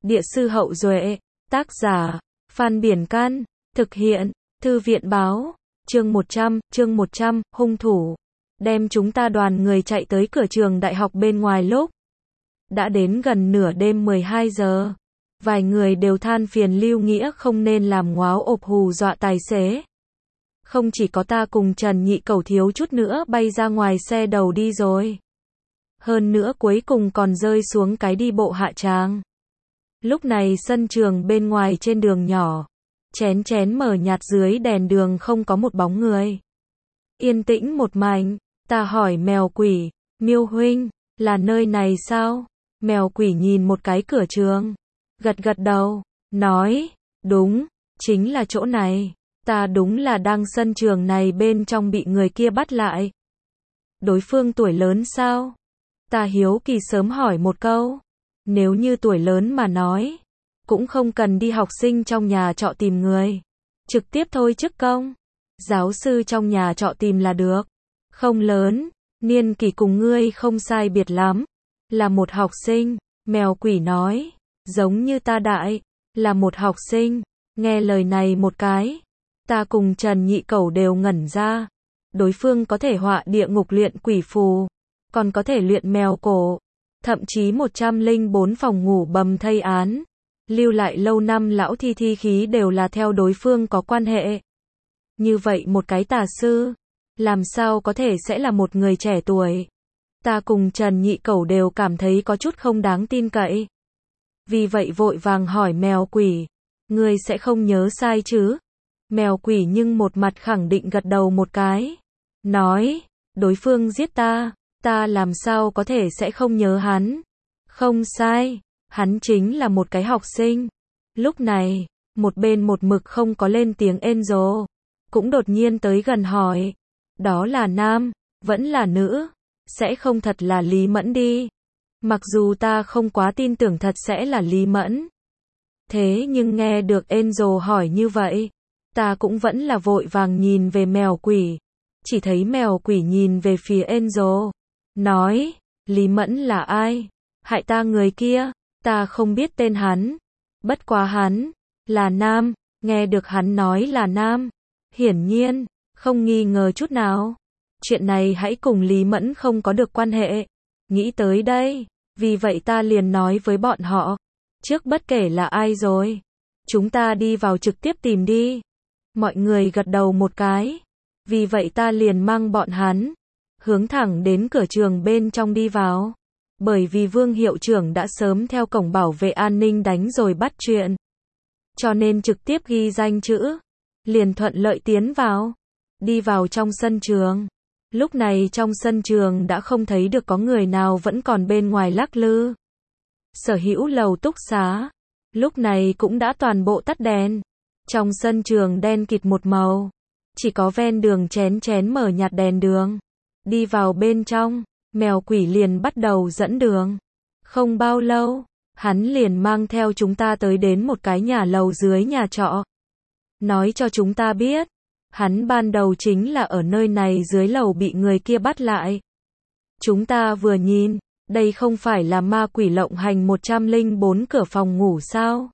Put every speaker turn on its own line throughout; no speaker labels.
Địa sư Hậu Duệ, tác giả, Phan Biển Can, thực hiện, Thư viện Báo, chương 100, hung thủ, đem chúng ta đoàn người chạy tới cửa trường đại học bên ngoài lúc. Đã đến gần nửa đêm 12 giờ, vài người đều than phiền Lưu Nghĩa không nên làm ngóa ộp hù dọa tài xế. Không chỉ có ta cùng Trần Nhị Cẩu thiếu chút nữa bay ra ngoài xe đầu đi rồi. Hơn nữa cuối cùng còn rơi xuống cái đi bộ hạ tràng. Lúc này sân trường bên ngoài trên đường nhỏ, chén mở nhạt dưới đèn đường không có một bóng người. Yên tĩnh một mảnh, ta hỏi Mèo Quỷ, Miêu huynh, là nơi này sao? Mèo Quỷ nhìn một cái cửa trường, gật đầu, nói, đúng, chính là chỗ này, ta đúng là đang sân trường này bên trong bị người kia bắt lại. Đối phương tuổi lớn sao? Ta hiếu kỳ sớm hỏi một câu, nếu như tuổi lớn mà nói, cũng không cần đi học sinh trong nhà trọ tìm người, trực tiếp thôi chức công, giáo sư trong nhà trọ tìm là được. Không lớn, niên kỷ cùng ngươi không sai biệt lắm, là một học sinh, Mèo Quỷ nói, giống như ta đại, là một học sinh. Nghe lời này một cái, ta cùng Trần Nhị Cẩu đều ngẩn ra. Đối phương có thể họa địa ngục luyện quỷ phù, còn có thể luyện mèo cổ, thậm chí 104 phòng ngủ bầm thây án, lưu lại lâu năm lão thi khí đều là theo đối phương có quan hệ. Như vậy một cái tà sư, làm sao có thể sẽ là một người trẻ tuổi? Ta cùng Trần Nhị Cẩu đều cảm thấy có chút không đáng tin cậy. Vì vậy vội vàng hỏi Mèo Quỷ, ngươi sẽ không nhớ sai chứ? Mèo Quỷ nhưng một mặt khẳng định gật đầu một cái, nói, đối phương giết ta làm sao có thể sẽ không nhớ hắn? Không sai, hắn chính là một cái học sinh. Lúc này, một bên một mực không có lên tiếng Angel, cũng đột nhiên tới gần hỏi, đó là nam, vẫn là nữ? Sẽ không thật là Lý Mẫn đi. Mặc dù ta không quá tin tưởng thật sẽ là Lý Mẫn. Thế nhưng nghe được Angel hỏi như vậy, ta cũng vẫn là vội vàng nhìn về Mèo Quỷ. Chỉ thấy Mèo Quỷ nhìn về phía Angel, nói, Lý Mẫn là ai? Hại ta người kia, ta không biết tên hắn. Bất quá hắn, là nam, nghe được hắn nói là nam. Hiển nhiên, không nghi ngờ chút nào. Chuyện này hãy cùng Lý Mẫn không có được quan hệ. Nghĩ tới đây, vì vậy ta liền nói với bọn họ, trước bất kể là ai rồi, chúng ta đi vào trực tiếp tìm đi. Mọi người gật đầu một cái. Vì vậy ta liền mang bọn hắn hướng thẳng đến cửa trường bên trong đi vào. Bởi vì Vương hiệu trưởng đã sớm theo cổng bảo vệ an ninh đánh rồi bắt chuyện, cho nên trực tiếp ghi danh chữ, liền thuận lợi tiến vào. Đi vào trong sân trường. Lúc này trong sân trường đã không thấy được có người nào vẫn còn bên ngoài lắc lư. Sở hữu lầu túc xá, lúc này cũng đã toàn bộ tắt đèn. Trong sân trường đen kịt một màu. Chỉ có ven đường chén mở nhạt đèn đường. Đi vào bên trong, Mèo Quỷ liền bắt đầu dẫn đường. Không bao lâu, hắn liền mang theo chúng ta tới đến một cái nhà lầu dưới nhà trọ. Nói cho chúng ta biết, hắn ban đầu chính là ở nơi này dưới lầu bị người kia bắt lại. Chúng ta vừa nhìn, đây không phải là ma quỷ lộng hành 104 cửa phòng ngủ sao?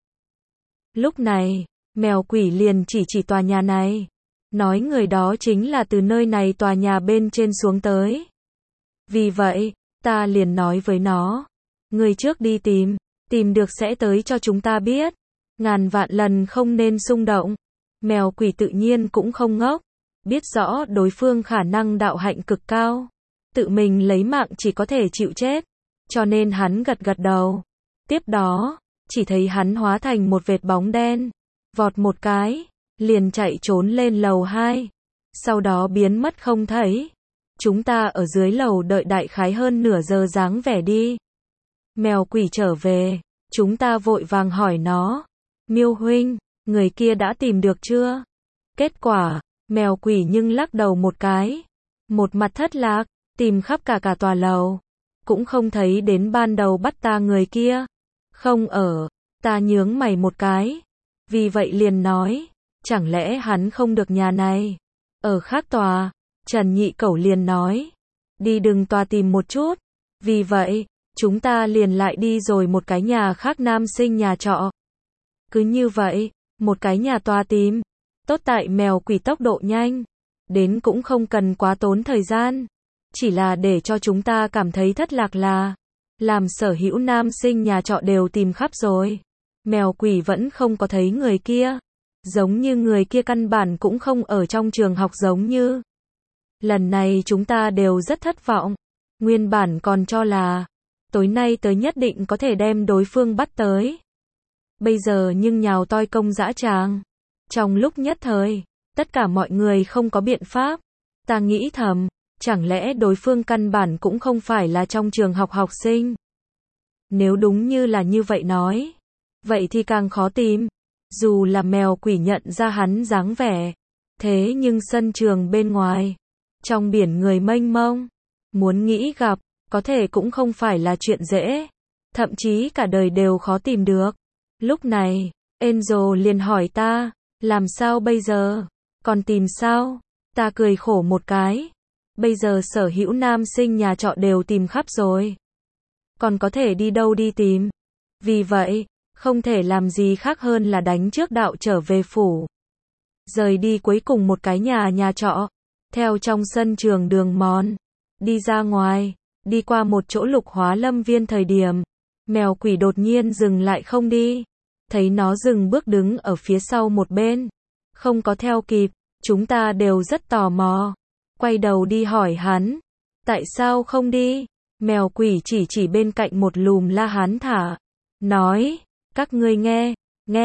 Lúc này, Mèo Quỷ liền chỉ tòa nhà này, nói người đó chính là từ nơi này tòa nhà bên trên xuống tới. Vì vậy, ta liền nói với nó, người trước đi tìm được sẽ tới cho chúng ta biết. Ngàn vạn lần không nên xung động. Mèo Quỷ tự nhiên cũng không ngốc, biết rõ đối phương khả năng đạo hạnh cực cao, tự mình lấy mạng chỉ có thể chịu chết, cho nên hắn gật đầu. Tiếp đó, chỉ thấy hắn hóa thành một vệt bóng đen, vọt một cái, liền chạy trốn lên lầu 2, sau đó biến mất không thấy. Chúng ta ở dưới lầu đợi đại khái hơn nửa giờ dáng vẻ đi. Mèo Quỷ trở về, chúng ta vội vàng hỏi nó, Miêu huynh, người kia đã tìm được chưa? Kết quả, Mèo Quỷ nhưng lắc đầu một cái, một mặt thất lạc, tìm khắp cả tòa lầu, cũng không thấy đến ban đầu bắt ta người kia. Không ở, ta nhướng mày một cái, vì vậy liền nói, chẳng lẽ hắn không được nhà này, ở khác tòa? Trần Nhị Cẩu liền nói, đi đừng tòa tìm một chút. Vì vậy, chúng ta liền lại đi rồi một cái nhà khác nam sinh nhà trọ. Cứ như vậy, một cái nhà tòa tìm. Tốt tại mèo quỷ tốc độ nhanh, đến cũng không cần quá tốn thời gian. Chỉ là để cho chúng ta cảm thấy thất lạc là, làm sở hữu nam sinh nhà trọ đều tìm khắp rồi. Mèo quỷ vẫn không có thấy người kia. Giống như người kia căn bản cũng không ở trong trường học giống như. Lần này chúng ta đều rất thất vọng. Nguyên bản còn cho là, tối nay tới nhất định có thể đem đối phương bắt tới. Bây giờ nhưng nhào toi công dã tràng. Trong lúc nhất thời, tất cả mọi người không có biện pháp. Ta nghĩ thầm, chẳng lẽ đối phương căn bản cũng không phải là trong trường học học sinh? Nếu đúng như là như vậy nói, vậy thì càng khó tìm. Dù là mèo quỷ nhận ra hắn dáng vẻ, thế nhưng sân trường bên ngoài, trong biển người mênh mông, muốn nghĩ gặp, có thể cũng không phải là chuyện dễ. Thậm chí cả đời đều khó tìm được. Lúc này, Angel liền hỏi ta, làm sao bây giờ? Còn tìm sao? Ta cười khổ một cái. Bây giờ sở hữu nam sinh nhà trọ đều tìm khắp rồi. Còn có thể đi đâu đi tìm? Vì vậy, không thể làm gì khác hơn là đánh trước đạo trở về phủ. Rời đi cuối cùng một cái nhà trọ. Theo trong sân trường đường mòn. Đi ra ngoài. Đi qua một chỗ lục hóa lâm viên thời điểm. Mèo quỷ đột nhiên dừng lại không đi. Thấy nó dừng bước đứng ở phía sau một bên. Không có theo kịp. Chúng ta đều rất tò mò. Quay đầu đi hỏi hắn. Tại sao không đi? Mèo quỷ chỉ bên cạnh một lùm la hán thả. Nói. Các ngươi nghe.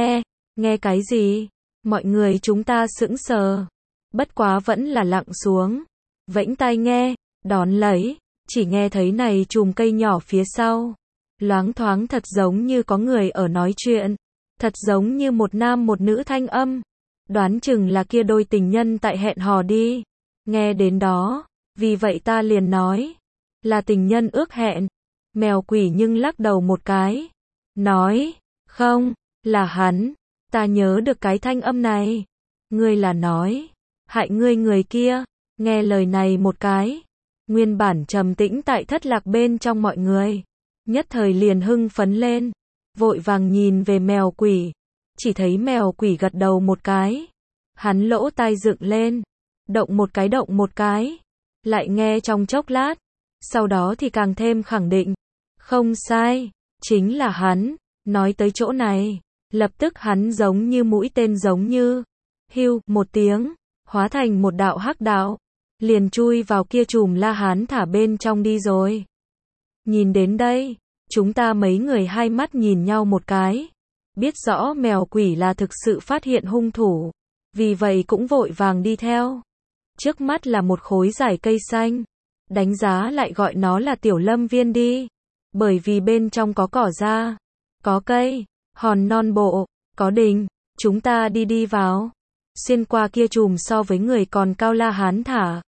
Nghe cái gì? Mọi người chúng ta sững sờ. Bất quá vẫn là lặng xuống. Vẫy tai nghe. Đón lấy. Chỉ nghe thấy này chùm cây nhỏ phía sau. Loáng thoáng thật giống như có người ở nói chuyện. Thật giống như một nam một nữ thanh âm. Đoán chừng là kia đôi tình nhân tại hẹn hò đi. Nghe đến đó. Vì vậy ta liền nói. Là tình nhân ước hẹn. Mèo quỷ nhưng lắc đầu một cái. Nói. Không. Là hắn. Ta nhớ được cái thanh âm này. Ngươi là nói. Hại ngươi người kia. Nghe lời này một cái. Nguyên bản trầm tĩnh tại thất lạc bên trong mọi người. Nhất thời liền hưng phấn lên. Vội vàng nhìn về mèo quỷ. Chỉ thấy mèo quỷ gật đầu một cái. Hắn lỗ tai dựng lên. Động một cái. Lại nghe trong chốc lát. Sau đó thì càng thêm khẳng định. Không sai. Chính là hắn. Nói tới chỗ này. Lập tức hắn giống như mũi tên giống như. Hưu một tiếng. Hóa thành một đạo hắc đạo. Liền chui vào kia chùm la hán thả bên trong đi rồi. Nhìn đến đây. Chúng ta mấy người hai mắt nhìn nhau một cái. Biết rõ mèo quỷ là thực sự phát hiện hung thủ. Vì vậy cũng vội vàng đi theo. Trước mắt là một khối dải cây xanh. Đánh giá lại gọi nó là tiểu lâm viên đi. Bởi vì bên trong có cỏ ra. Có cây. Hòn non bộ. Có đình. Chúng ta đi vào. Xuyên qua kia chùm so với người còn cao la hán thả.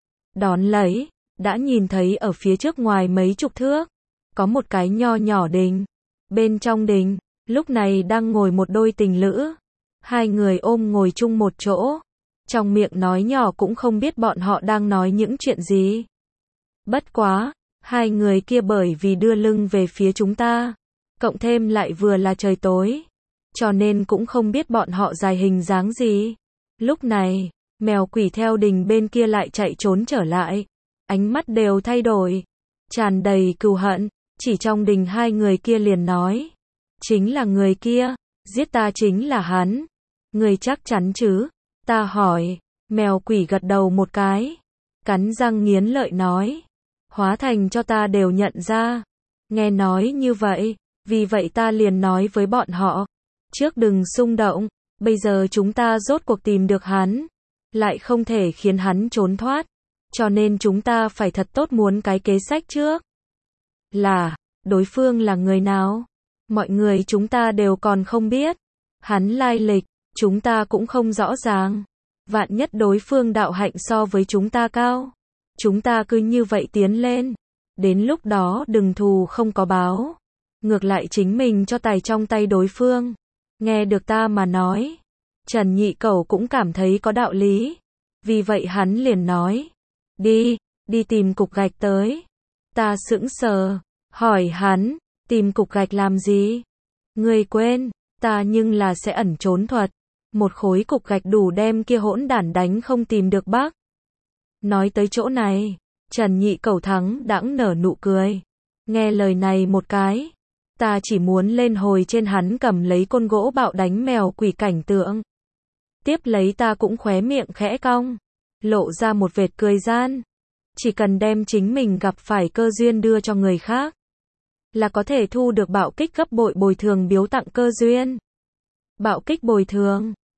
Đón lấy. Đã nhìn thấy ở phía trước ngoài mấy chục thước. Có một cái nho nhỏ đình. Bên trong đình. Lúc này đang ngồi một đôi tình lữ. Hai người ôm ngồi chung một chỗ. Trong miệng nói nhỏ cũng không biết bọn họ đang nói những chuyện gì. Bất quá. Hai người kia bởi vì đưa lưng về phía chúng ta. Cộng thêm lại vừa là trời tối. Cho nên cũng không biết bọn họ dài hình dáng gì. Lúc này. Mèo quỷ theo đình bên kia lại chạy trốn trở lại. Ánh mắt đều thay đổi. Tràn đầy cừu hận. Chỉ trong đình hai người kia liền nói. Chính là người kia. Giết ta chính là hắn. Người chắc chắn chứ? Ta hỏi. Mèo quỷ gật đầu một cái. Cắn răng nghiến lợi nói. Hóa thành cho ta đều nhận ra. Nghe nói như vậy. Vì vậy ta liền nói với bọn họ. Trước đừng xung động. Bây giờ chúng ta rốt cuộc tìm được hắn. Lại không thể khiến hắn trốn thoát. Cho nên chúng ta phải thật tốt muốn cái kế sách trước. Là. Đối phương là người nào? Mọi người chúng ta đều còn không biết. Hắn lai lịch. Chúng ta cũng không rõ ràng. Vạn nhất đối phương đạo hạnh so với chúng ta cao. Chúng ta cứ như vậy tiến lên. Đến lúc đó đừng thù không có báo. Ngược lại chính mình cho tài trong tay đối phương. Nghe được ta mà nói. Trần Nhị Cẩu cũng cảm thấy có đạo lý. Vì vậy hắn liền nói. Đi tìm cục gạch tới. Ta sững sờ. Hỏi hắn, tìm cục gạch làm gì? Ngươi quên, ta nhưng là sẽ ẩn trốn thuật. Một khối cục gạch đủ đem kia hỗn đản đánh không tìm được bác. Nói tới chỗ này, Trần Nhị Cẩu thắng đãng nở nụ cười. Nghe lời này một cái, ta chỉ muốn lên hồi trên hắn cầm lấy côn gỗ bạo đánh mèo quỷ cảnh tượng. Tiếp lấy ta cũng khóe miệng khẽ cong, lộ ra một vệt cười gian. Chỉ cần đem chính mình gặp phải cơ duyên đưa cho người khác, là có thể thu được bạo kích gấp bội bồi thường biếu tặng cơ duyên. Bạo kích bồi thường,